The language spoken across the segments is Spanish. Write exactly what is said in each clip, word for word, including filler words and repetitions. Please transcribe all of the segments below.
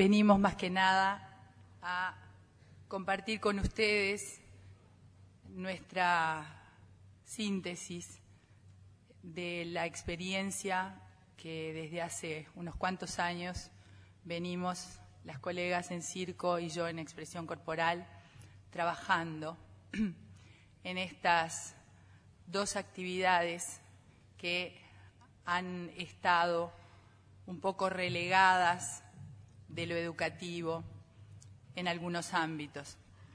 venimos más que nada a compartir con ustedes nuestra síntesis de la experiencia que desde hace unos cuantos años venimos las colegas en circo y yo en expresión corporal trabajando en estas dos actividades que han estado un poco relegadas de lo educativo en algunos ámbitos.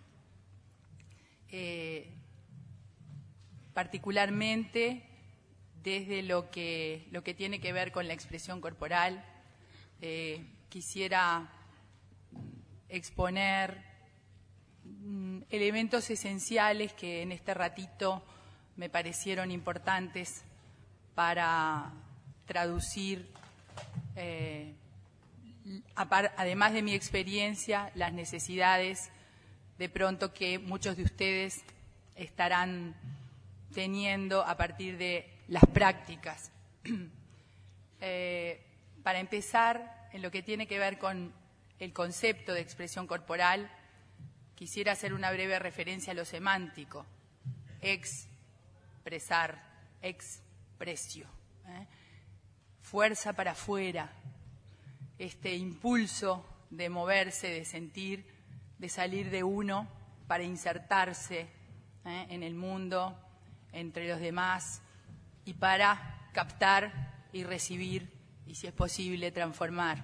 Eh, particularmente desde lo que, lo que tiene que ver con la expresión corporal, eh, quisiera exponer mm, elementos esenciales que en este ratito me parecieron importantes para traducir, eh, además de mi experiencia, las necesidades de pronto que muchos de ustedes estarán teniendo a partir de las prácticas. eh, para empezar, en lo que tiene que ver con el concepto de expresión corporal, quisiera hacer una breve referencia a lo semántico. Expresar, expresio, ¿eh? Fuerza para afuera, este impulso de moverse, de sentir, de salir de uno para insertarse ¿eh? en el mundo, entre los demás, y para captar y recibir, y si es posible, transformar.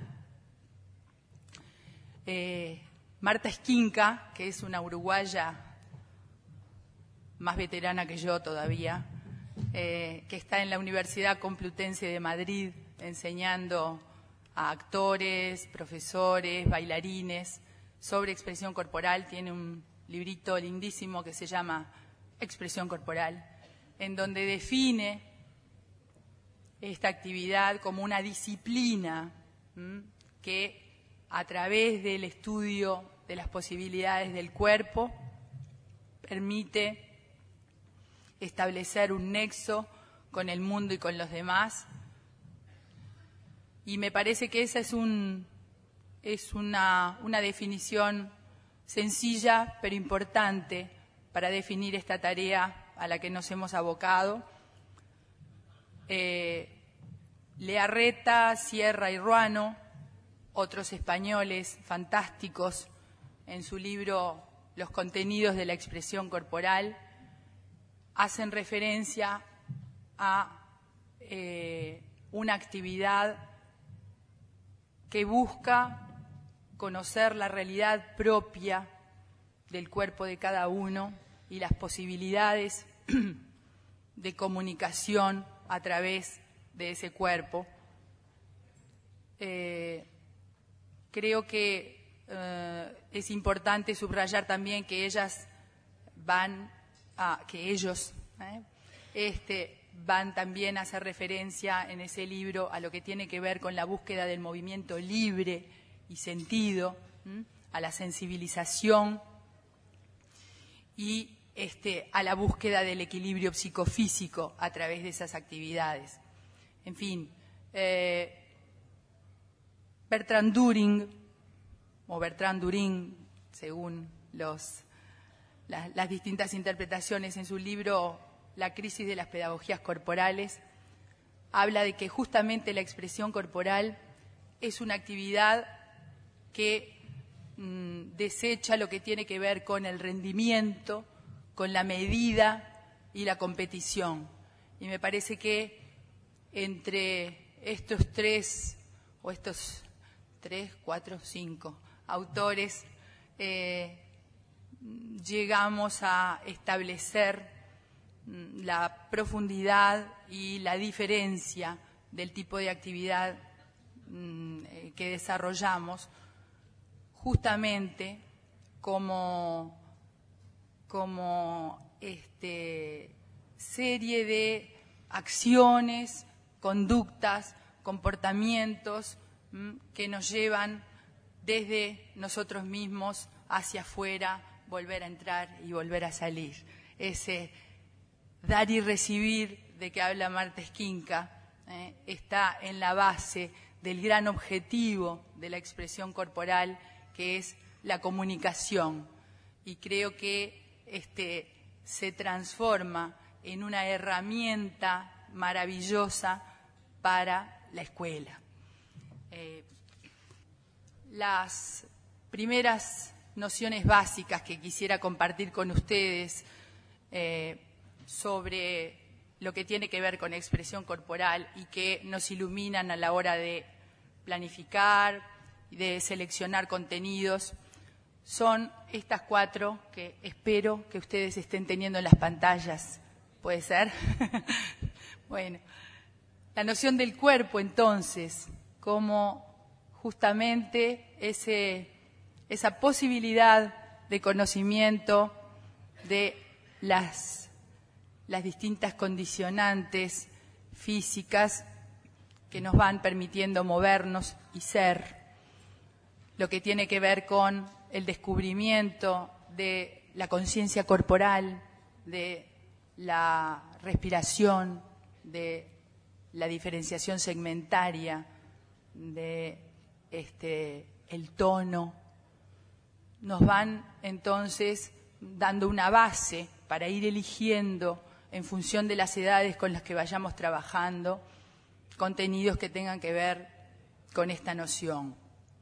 Eh, Marta Esquinca, que es una uruguaya más veterana que yo todavía, eh, que está en la Universidad Complutense de Madrid enseñando a actores, profesores, bailarines sobre expresión corporal, tiene un librito lindísimo que se llama Expresión Corporal, en donde define esta actividad como una disciplina ¿m? que a través del estudio de las posibilidades del cuerpo permite establecer un nexo con el mundo y con los demás. Y me parece que esa es, un, es una, una definición sencilla pero importante para definir esta tarea a la que nos hemos abocado. Eh, Learreta, Sierra y Ruano, otros españoles fantásticos, en su libro Los contenidos de la expresión corporal, hacen referencia a eh, una actividad que busca conocer la realidad propia del cuerpo de cada uno y las posibilidades de comunicación a través de ese cuerpo. Eh, creo que eh, es importante subrayar también que ellas van a, que ellos eh, este, van también a hacer referencia en ese libro a lo que tiene que ver con la búsqueda del movimiento libre y sentido, ¿m? a la sensibilización y este, a la búsqueda del equilibrio psicofísico a través de esas actividades. En fin, eh, Bertrand During, o Bertrand During, según los, las, las distintas interpretaciones en su libro La crisis de las pedagogías corporales, habla de que justamente la expresión corporal es una actividad que mmm, desecha lo que tiene que ver con el rendimiento, con la medida y la competición. Y me parece que entre estos tres, o estos tres, cuatro, cinco autores, eh, llegamos a establecer la profundidad y la diferencia del tipo de actividad mmm, que desarrollamos, justamente como, como este, serie de acciones, conductas, comportamientos mmm, que nos llevan desde nosotros mismos hacia afuera, volver a entrar y volver a salir. Ese dar y recibir de que habla Marta Esquinca eh, está en la base del gran objetivo de la expresión corporal, que es la comunicación. Y creo que este, se transforma en una herramienta maravillosa para la escuela. Eh, las primeras nociones básicas que quisiera compartir con ustedes eh, sobre lo que tiene que ver con expresión corporal y que nos iluminan a la hora de planificar y de seleccionar contenidos, son estas cuatro que espero que ustedes estén teniendo en las pantallas. ¿Puede ser? Bueno, la noción del cuerpo, entonces, como justamente ese, esa posibilidad de conocimiento de las, las distintas condicionantes físicas que nos van permitiendo movernos y ser, lo que tiene que ver con el descubrimiento de la conciencia corporal, de la respiración, de la diferenciación segmentaria, de este, el tono, nos van entonces dando una base para ir eligiendo en función de las edades con las que vayamos trabajando contenidos que tengan que ver con esta noción.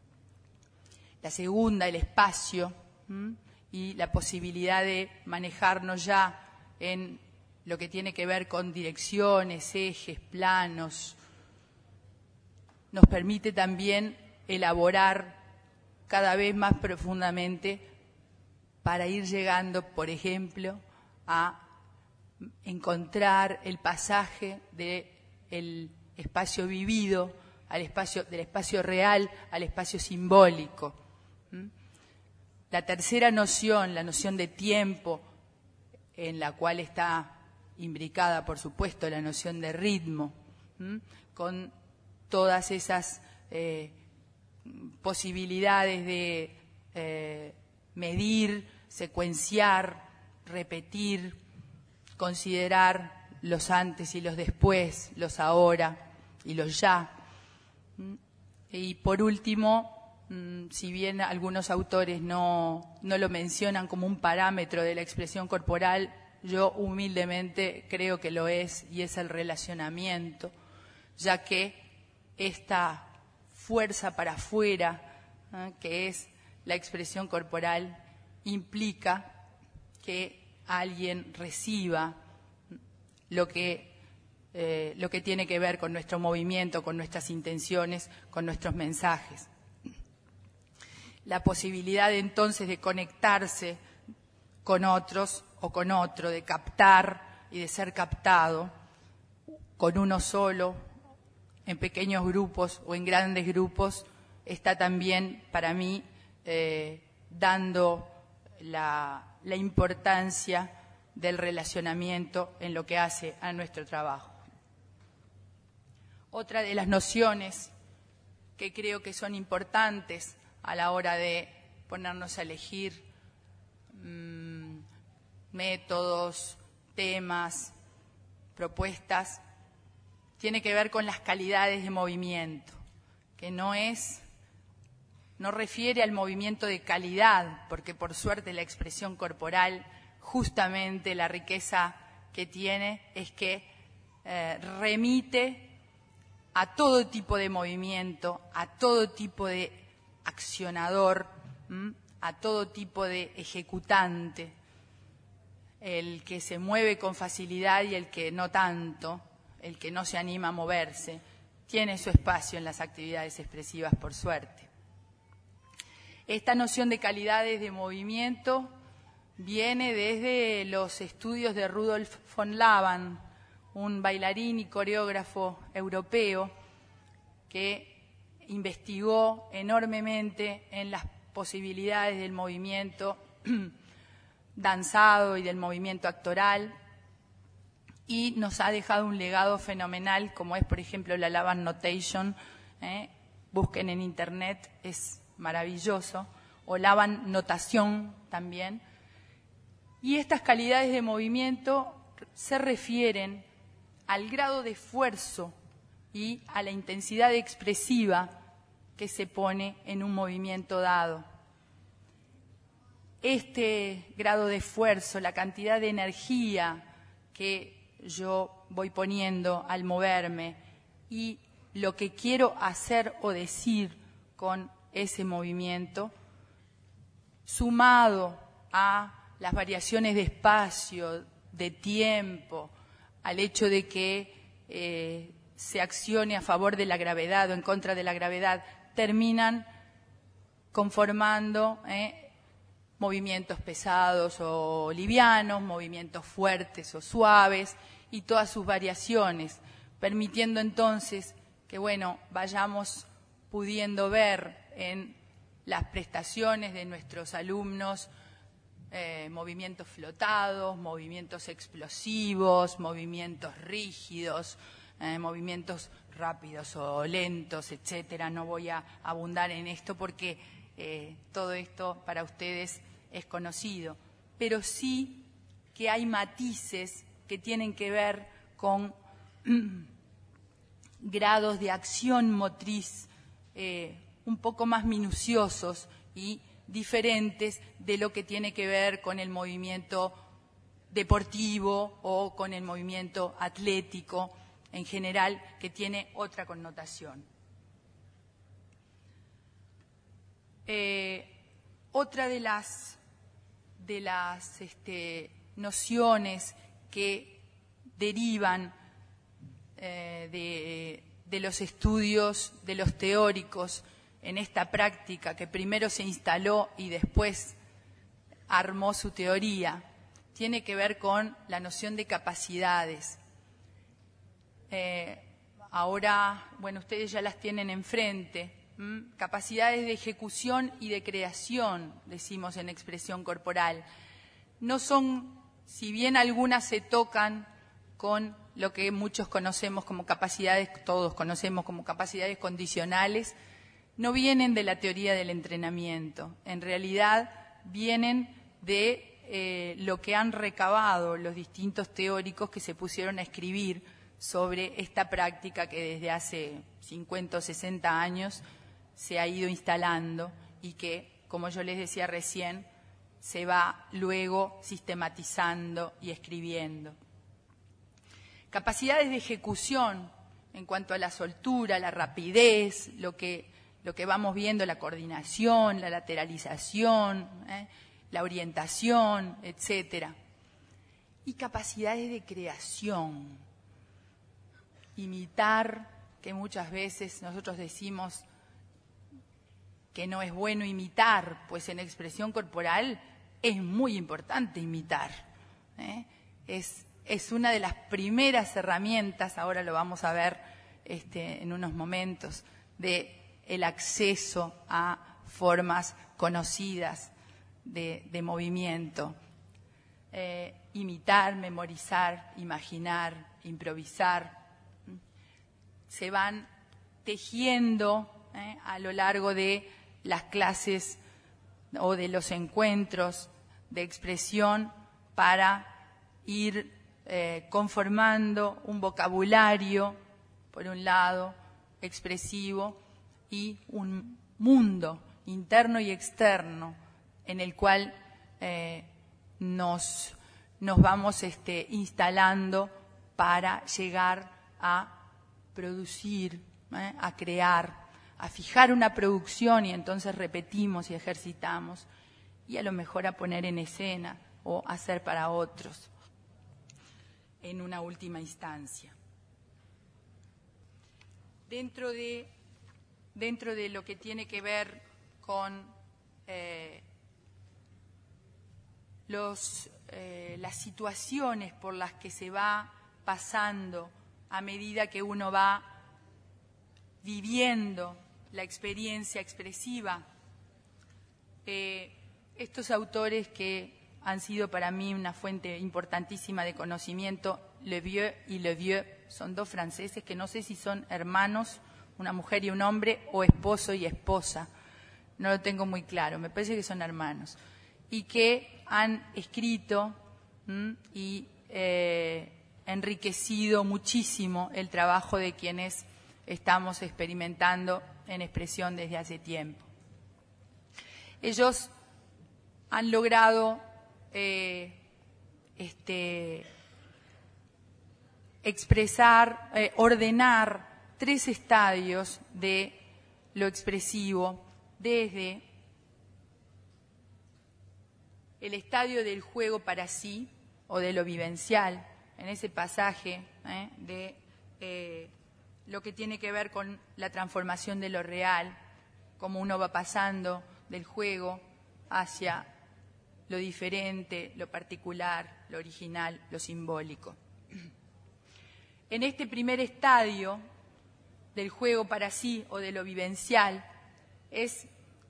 La segunda, el espacio, ¿m? y la posibilidad de manejarnos ya en lo que tiene que ver con direcciones, ejes, planos, nos permite también elaborar cada vez más profundamente para ir llegando, por ejemplo, a encontrar el pasaje del espacio vivido al espacio, del espacio real al espacio simbólico. ¿Mm? La tercera noción, la noción de tiempo, en la cual está imbricada, por supuesto, la noción de ritmo, ¿Mm? con todas esas eh, posibilidades de eh, medir, secuenciar, repetir, considerar los antes y los después, los ahora y los ya. Y por último, si bien algunos autores no, no lo mencionan como un parámetro de la expresión corporal, yo humildemente creo que lo es, y es el relacionamiento, ya que esta fuerza para afuera, ¿eh? que es la expresión corporal, implica que alguien reciba lo que, eh, lo que tiene que ver con nuestro movimiento, con nuestras intenciones, con nuestros mensajes. La posibilidad entonces de conectarse con otros o con otro, de captar y de ser captado con uno solo, en pequeños grupos o en grandes grupos, está también para mí eh, dando la, la importancia del relacionamiento en lo que hace a nuestro trabajo. Otra de las nociones que creo que son importantes a la hora de ponernos a elegir mmm, métodos, temas, propuestas, tiene que ver con las calidades de movimiento, que no es, no refiere al movimiento de calidad, porque por suerte la expresión corporal, justamente la riqueza que tiene es que eh, remite a todo tipo de movimiento, a todo tipo de accionador, ¿m? a todo tipo de ejecutante, el que se mueve con facilidad y el que no tanto, el que no se anima a moverse, tiene su espacio en las actividades expresivas, por suerte. Esta noción de calidades de movimiento viene desde los estudios de Rudolf von Laban, un bailarín y coreógrafo europeo que investigó enormemente en las posibilidades del movimiento danzado y del movimiento actoral, y nos ha dejado un legado fenomenal, como es, por ejemplo, la Laban Notation. ¿eh? Busquen en Internet, es maravilloso. O Laban Notación también. Y estas calidades de movimiento se refieren al grado de esfuerzo y a la intensidad expresiva que se pone en un movimiento dado. Este grado de esfuerzo, la cantidad de energía que yo voy poniendo al moverme y lo que quiero hacer o decir con ese movimiento, sumado a las variaciones de espacio, de tiempo, al hecho de que eh, se accione a favor de la gravedad o en contra de la gravedad, terminan conformando eh, movimientos pesados o livianos, movimientos fuertes o suaves y todas sus variaciones, permitiendo entonces que, bueno, vayamos pudiendo ver en las prestaciones de nuestros alumnos eh, movimientos flotados, movimientos explosivos, movimientos rígidos, eh, movimientos rápidos o lentos, etcétera. No voy a abundar en esto porque eh, todo esto para ustedes es conocido, pero sí que hay matices que tienen que ver con grados de acción motriz eh, un poco más minuciosos y diferentes de lo que tiene que ver con el movimiento deportivo o con el movimiento atlético en general, que tiene otra connotación. Eh, otra de las, de las este, nociones que derivan eh, de, de los estudios de los teóricos en esta práctica, que primero se instaló y después armó su teoría, tiene que ver con la noción de capacidades. Eh, ahora, bueno, ustedes ya las tienen enfrente. ¿m? Capacidades de ejecución y de creación, decimos en expresión corporal. No son, si bien algunas se tocan con lo que muchos conocemos como capacidades, todos conocemos como capacidades condicionales, no vienen de la teoría del entrenamiento. En realidad vienen de eh, lo que han recabado los distintos teóricos que se pusieron a escribir sobre esta práctica que desde hace cincuenta o sesenta años se ha ido instalando y que, como yo les decía recién, se va luego sistematizando y escribiendo. Capacidades de ejecución en cuanto a la soltura, la rapidez, lo que, lo que vamos viendo, la coordinación, la lateralización, ¿eh? la orientación, etcétera. Y capacidades de creación, imitar, que muchas veces nosotros decimos que no es bueno imitar, pues en expresión corporal es muy importante imitar. ¿eh? Es, es una de las primeras herramientas, ahora lo vamos a ver este, en unos momentos, de el acceso a formas conocidas de, de movimiento. Eh, imitar, memorizar, imaginar, improvisar, se van tejiendo eh, a lo largo de las clases o de los encuentros de expresión para ir eh, conformando un vocabulario, por un lado, expresivo, y un mundo interno y externo en el cual eh, nos, nos vamos este, instalando para llegar a producir, ¿eh? a crear, a fijar una producción y entonces repetimos y ejercitamos y a lo mejor a poner en escena o hacer para otros en una última instancia. Dentro de, dentro de lo que tiene que ver con eh, los, eh, las situaciones por las que se va pasando a medida que uno va viviendo la experiencia expresiva, eh, estos autores que han sido para mí una fuente importantísima de conocimiento, Le Vieux y Le Vieux, son dos franceses que no sé si son hermanos, una mujer y un hombre, o esposo y esposa, no lo tengo muy claro, me parece que son hermanos, y que han escrito ¿m? y eh, enriquecido muchísimo el trabajo de quienes estamos experimentando en expresión desde hace tiempo. Ellos han logrado eh, este, expresar, eh, ordenar tres estadios de lo expresivo desde el estadio del juego para sí o de lo vivencial, en ese pasaje eh, de eh, lo que tiene que ver con la transformación de lo real, cómo uno va pasando del juego hacia lo diferente, lo particular, lo original, lo simbólico. En este primer estadio del juego para sí o de lo vivencial es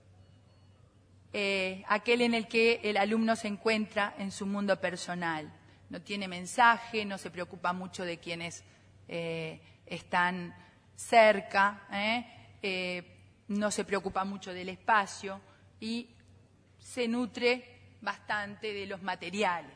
eh, aquel en el que el alumno se encuentra en su mundo personal. No tiene mensaje, no se preocupa mucho de quienes eh, están cerca, ¿eh? Eh, no se preocupa mucho del espacio y se nutre bastante de los materiales.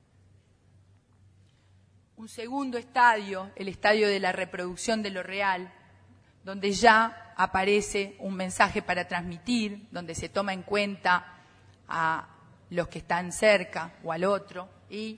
Un segundo estadio, el estadio de la reproducción de lo real, donde ya aparece un mensaje para transmitir, donde se toma en cuenta a los que están cerca o al otro y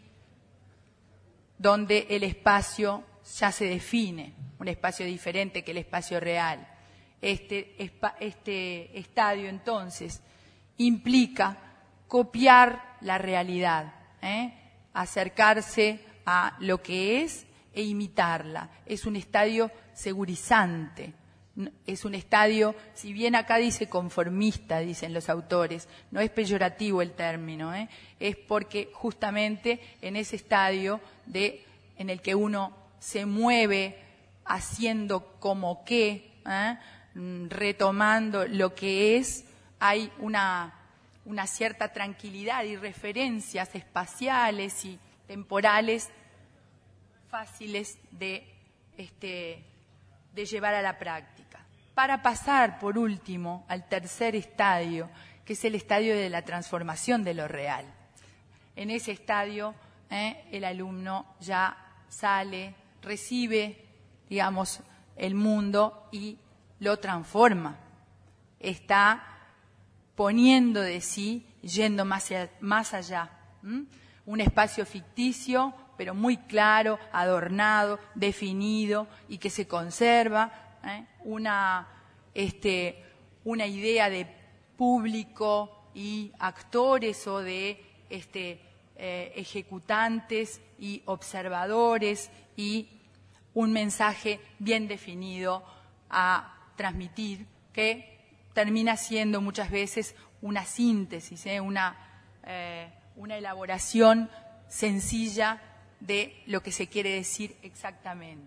donde el espacio ya se define, un espacio diferente que el espacio real. Este, este estadio, entonces, implica copiar la realidad, ¿eh? acercarse a lo que es e imitarla. Es un estadio segurizante, es un estadio, si bien acá dice conformista, dicen los autores, no es peyorativo el término, ¿eh? es porque justamente en ese estadio de, en el que uno se mueve haciendo como que, ¿eh? retomando lo que es, hay una, una cierta tranquilidad y referencias espaciales y temporales fáciles de, este, de llevar a la práctica. Para pasar, por último, al tercer estadio, que es el estadio de la transformación de lo real. En ese estadio, eh, el alumno ya sale, recibe, digamos, el mundo y lo transforma. Está poniendo de sí, yendo más, más allá. ¿Mm? Un espacio ficticio, pero muy claro, adornado, definido y que se conserva. ¿eh? Una, este, una idea de público y actores o de este, eh, ejecutantes y observadores y un mensaje bien definido a transmitir que termina siendo muchas veces una síntesis, ¿eh? una, eh, una elaboración sencilla de lo que se quiere decir exactamente.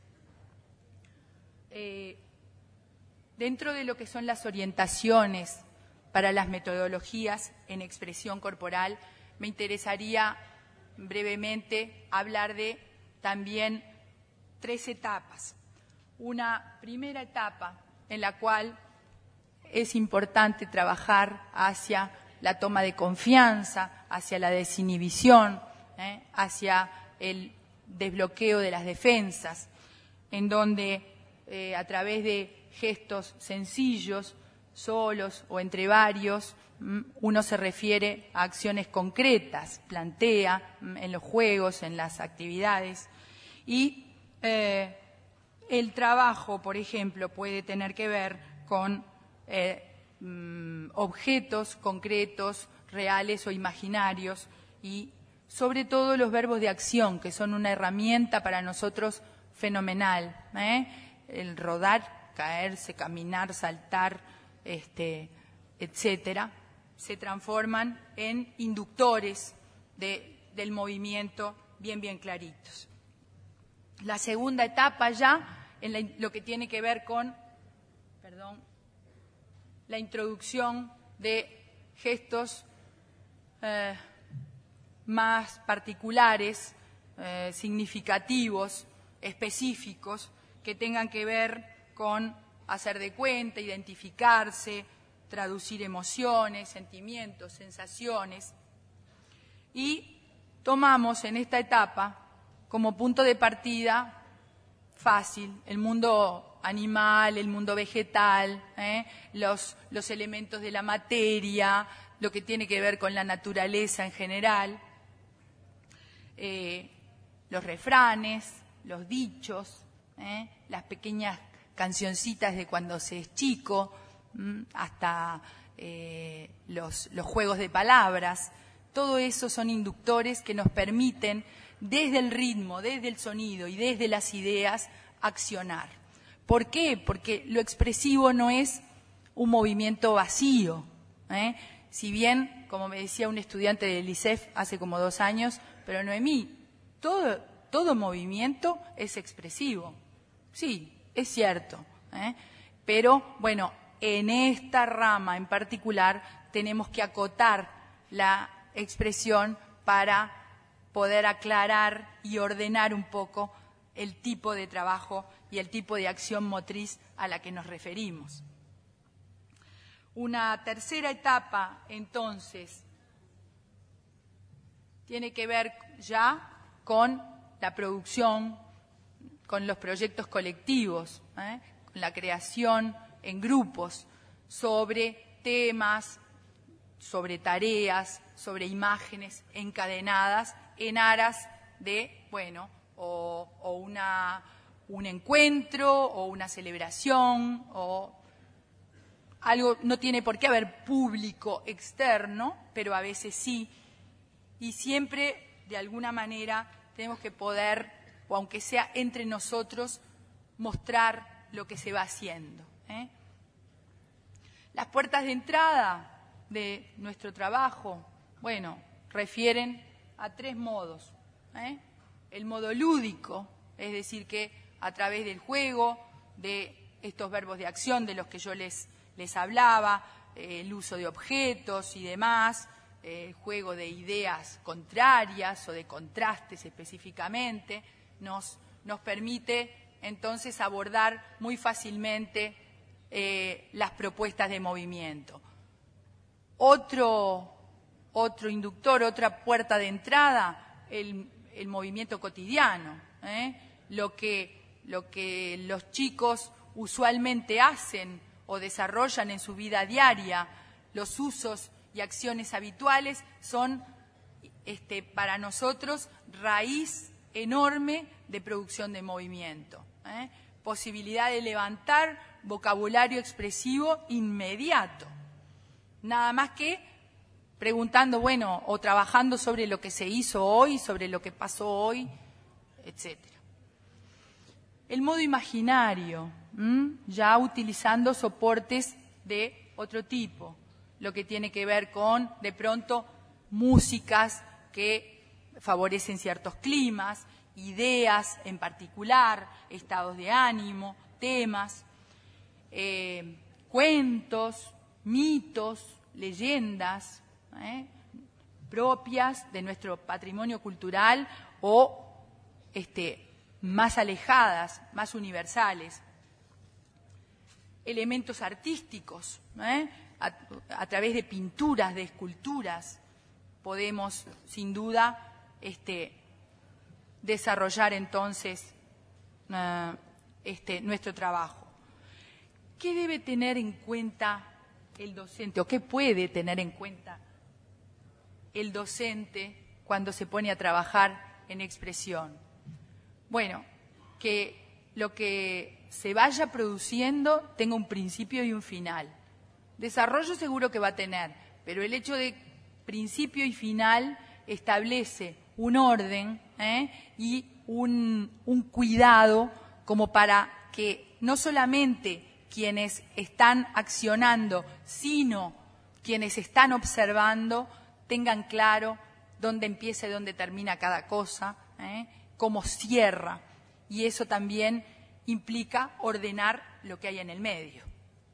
Eh, dentro de lo que son las orientaciones para las metodologías en expresión corporal, me interesaría brevemente hablar de también tres etapas. Una primera etapa en la cual es importante trabajar hacia la toma de confianza, hacia la desinhibición, ¿eh? hacia el desbloqueo de las defensas, en donde eh, a través de gestos sencillos, solos o entre varios, uno se refiere a acciones concretas, plantea en los juegos, en las actividades. Y eh, el trabajo, por ejemplo, puede tener que ver con eh, objetos concretos, reales o imaginarios, y sobre todo los verbos de acción, que son una herramienta para nosotros fenomenal. ¿eh? El rodar, caerse, caminar, saltar, este, etcétera, se transforman en inductores de, del movimiento bien, bien claritos. La segunda etapa ya, en la, lo que tiene que ver con, perdón, la introducción de gestos eh, más particulares, eh, significativos, específicos, que tengan que ver con hacer de cuenta, identificarse, traducir emociones, sentimientos, sensaciones. Y tomamos en esta etapa como punto de partida fácil, el mundo animal, el mundo vegetal, ¿eh? los, los elementos de la materia, lo que tiene que ver con la naturaleza en general, eh, los refranes, los dichos, ¿eh? las pequeñas cancioncitas de cuando se es chico, ¿m? hasta eh, los, los juegos de palabras. Todo eso son inductores que nos permiten, desde el ritmo, desde el sonido y desde las ideas, accionar. ¿Por qué? Porque lo expresivo no es un movimiento vacío, ¿eh? Si bien, como me decía un estudiante del I C E F hace como dos años, pero Noemí, todo, todo movimiento es expresivo. Sí, es cierto, ¿eh? Pero, bueno, en esta rama en particular tenemos que acotar la expresión para poder aclarar y ordenar un poco el tipo de trabajo y el tipo de acción motriz a la que nos referimos. Una tercera etapa, entonces, tiene que ver ya con la producción, con los proyectos colectivos, ¿eh? con la creación en grupos sobre temas, sobre tareas, sobre imágenes encadenadas en aras de, bueno, o, o una, un encuentro, o una celebración, o algo. No tiene por qué haber público externo, pero a veces sí, y siempre, de alguna manera, tenemos que poder, o aunque sea entre nosotros, mostrar lo que se va haciendo, ¿eh? Las puertas de entrada de nuestro trabajo, bueno, refieren a tres modos, ¿eh? El modo lúdico, es decir, que a través del juego, de estos verbos de acción de los que yo les, les hablaba, eh, el uso de objetos y demás, eh, el juego de ideas contrarias o de contrastes específicamente, nos, nos permite entonces abordar muy fácilmente eh, las propuestas de movimiento. Otro, otro inductor, otra puerta de entrada, el, el movimiento cotidiano, ¿eh? lo que, lo que los chicos usualmente hacen o desarrollan en su vida diaria, los usos y acciones habituales son este, para nosotros raíz enorme de producción de movimiento, ¿eh? Posibilidad de levantar vocabulario expresivo inmediato. Nada más que preguntando, bueno, o trabajando sobre lo que se hizo hoy, sobre lo que pasó hoy, etcétera. El modo imaginario, ¿m? ya utilizando soportes de otro tipo, lo que tiene que ver con, de pronto, músicas que favorecen ciertos climas, ideas en particular, estados de ánimo, temas, eh, cuentos, mitos, leyendas, ¿eh? propias de nuestro patrimonio cultural o este, más alejadas, más universales. Elementos artísticos, ¿eh? a, a través de pinturas, de esculturas, podemos sin duda este, desarrollar entonces uh, este, nuestro trabajo. ¿Qué debe tener en cuenta el docente o qué puede tener en cuenta el docente cuando se pone a trabajar en expresión? Bueno, que lo que se vaya produciendo tenga un principio y un final. Desarrollo seguro que va a tener, pero el hecho de principio y final establece un orden ¿eh? y un, un cuidado como para que no solamente quienes están accionando, sino quienes están observando, tengan claro dónde empieza y dónde termina cada cosa, ¿eh? cómo cierra. Y eso también implica ordenar lo que hay en el medio.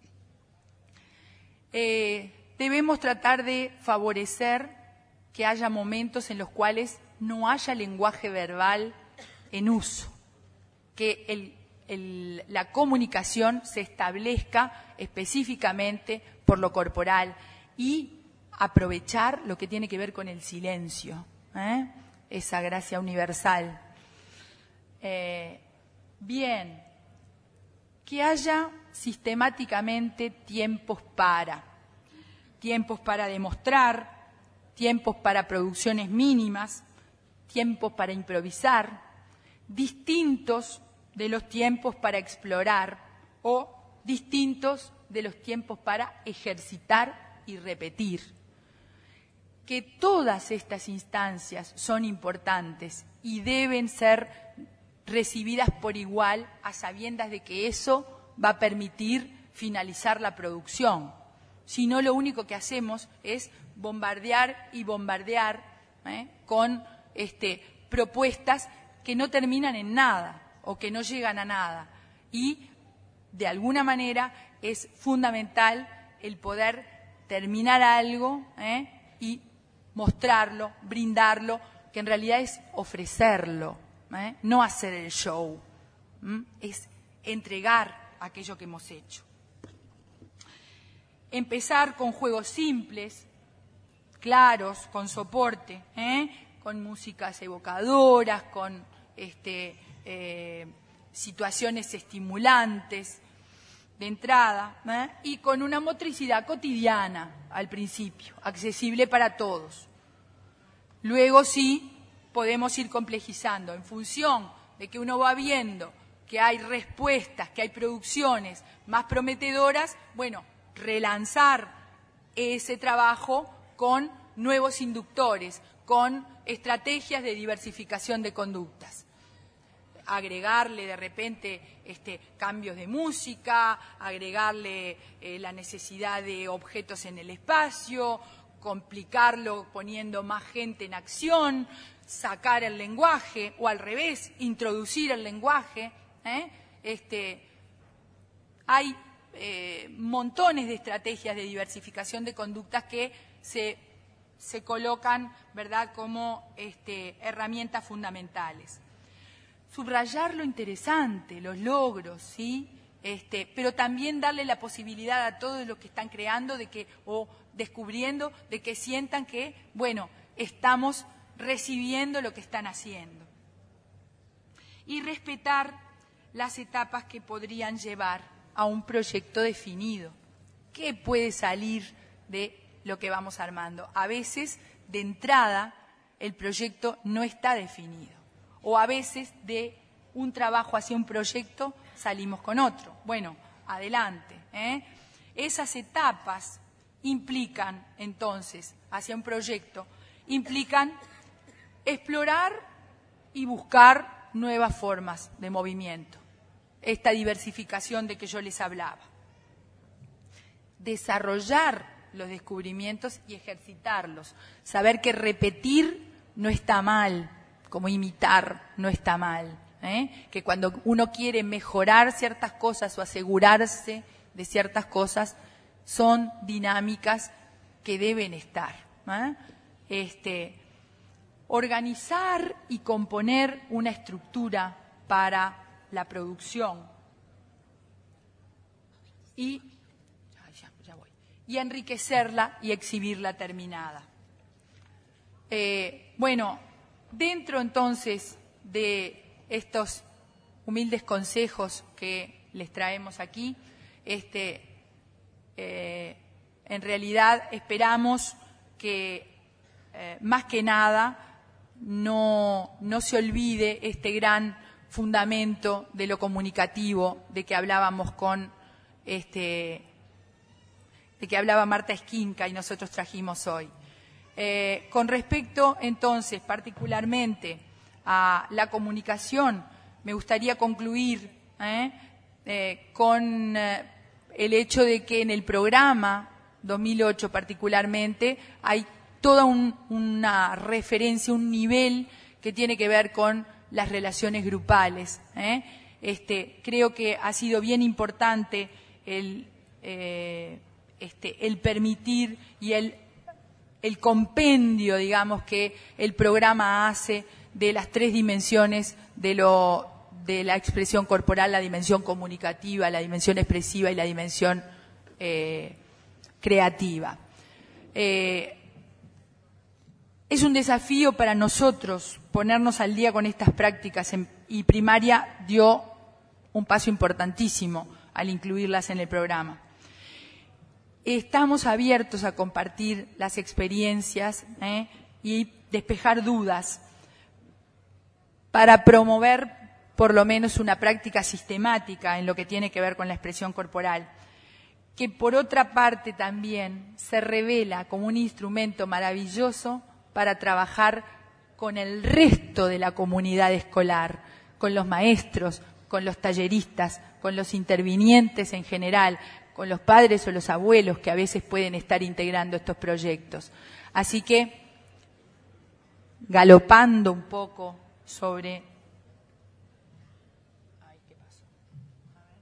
Eh, debemos tratar de favorecer que haya momentos en los cuales no haya lenguaje verbal en uso, que el El, la comunicación se establezca específicamente por lo corporal y aprovechar lo que tiene que ver con el silencio, ¿eh? esa gracia universal. Eh, Bien, que haya sistemáticamente tiempos para, tiempos para demostrar, tiempos para producciones mínimas, tiempos para improvisar, distintos de los tiempos para explorar o distintos de los tiempos para ejercitar y repetir. Que todas estas instancias son importantes y deben ser recibidas por igual a sabiendas de que eso va a permitir finalizar la producción. Si no, lo único que hacemos es bombardear y bombardear ¿eh? con este, propuestas que no terminan en nada o que no llegan a nada. Y, de alguna manera, es fundamental el poder terminar algo ¿eh? y mostrarlo, brindarlo, que en realidad es ofrecerlo, ¿eh? no hacer el show, ¿m? es entregar aquello que hemos hecho. Empezar con juegos simples, claros, con soporte, ¿eh? con músicas evocadoras, con este, eh, situaciones estimulantes de entrada, ¿eh? y con una motricidad cotidiana al principio, accesible para todos. Luego sí podemos ir complejizando en función de que uno va viendo que hay respuestas, que hay producciones más prometedoras, bueno, relanzar ese trabajo con nuevos inductores, con estrategias de diversificación de conductas. Agregarle de repente este, cambios de música, agregarle eh, la necesidad de objetos en el espacio, complicarlo poniendo más gente en acción, sacar el lenguaje o al revés, introducir el lenguaje. ¿eh? Este, hay eh, montones de estrategias de diversificación de conductas que se, se colocan, ¿verdad?, como este, herramientas fundamentales. Subrayar lo interesante, los logros, ¿sí? Este, pero también darle la posibilidad a todos los que están creando de que, o descubriendo, de que sientan que, bueno, estamos recibiendo lo que están haciendo. Y respetar las etapas que podrían llevar a un proyecto definido. ¿Qué puede salir de lo que vamos armando? A veces, de entrada, el proyecto no está definido. O a veces, de un trabajo hacia un proyecto, salimos con otro. Bueno, adelante. ¿eh? Esas etapas implican, entonces, hacia un proyecto, implican explorar y buscar nuevas formas de movimiento. Esta diversificación de que yo les hablaba. Desarrollar los descubrimientos y ejercitarlos. Saber que repetir no está mal, como imitar no está mal. ¿eh? Que cuando uno quiere mejorar ciertas cosas o asegurarse de ciertas cosas, son dinámicas que deben estar. ¿eh? Este, organizar y componer una estructura para la producción y, ya, ya voy, y enriquecerla y exhibirla terminada. Eh, bueno, dentro entonces de estos humildes consejos que les traemos aquí, este, eh, en realidad esperamos que eh, más que nada no, no se olvide este gran fundamento de lo comunicativo de que hablábamos con este de que hablaba Marta Esquinca y nosotros trajimos hoy. Eh, con respecto entonces particularmente a la comunicación, me gustaría concluir ¿eh? Eh, con eh, el hecho de que en el programa dos mil ocho particularmente hay toda un, una referencia, un nivel que tiene que ver con las relaciones grupales. ¿eh? Este, creo que ha sido bien importante el, eh, este, el permitir y el, el compendio, digamos, que el programa hace de las tres dimensiones de, lo, de la expresión corporal, la dimensión comunicativa, la dimensión expresiva y la dimensión eh, creativa. Eh, Es un desafío para nosotros ponernos al día con estas prácticas en, y primaria dio un paso importantísimo al incluirlas en el programa. Estamos abiertos a compartir las experiencias ¿eh? y despejar dudas para promover por lo menos una práctica sistemática en lo que tiene que ver con la expresión corporal, que por otra parte también se revela como un instrumento maravilloso para trabajar con el resto de la comunidad escolar, con los maestros, con los talleristas, con los intervinientes en general, con los padres o los abuelos que a veces pueden estar integrando estos proyectos. Así que, galopando un poco sobre... Ay, ¿qué pasó? A ver.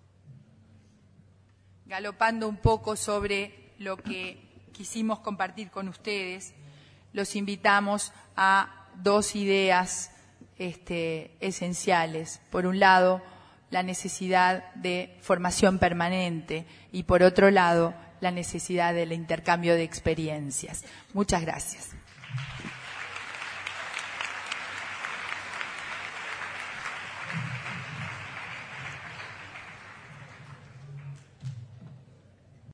Galopando un poco sobre lo que quisimos compartir con ustedes, los invitamos a dos ideas este, esenciales. Por un lado, la necesidad de formación permanente y por otro lado, la necesidad del intercambio de experiencias. Muchas gracias.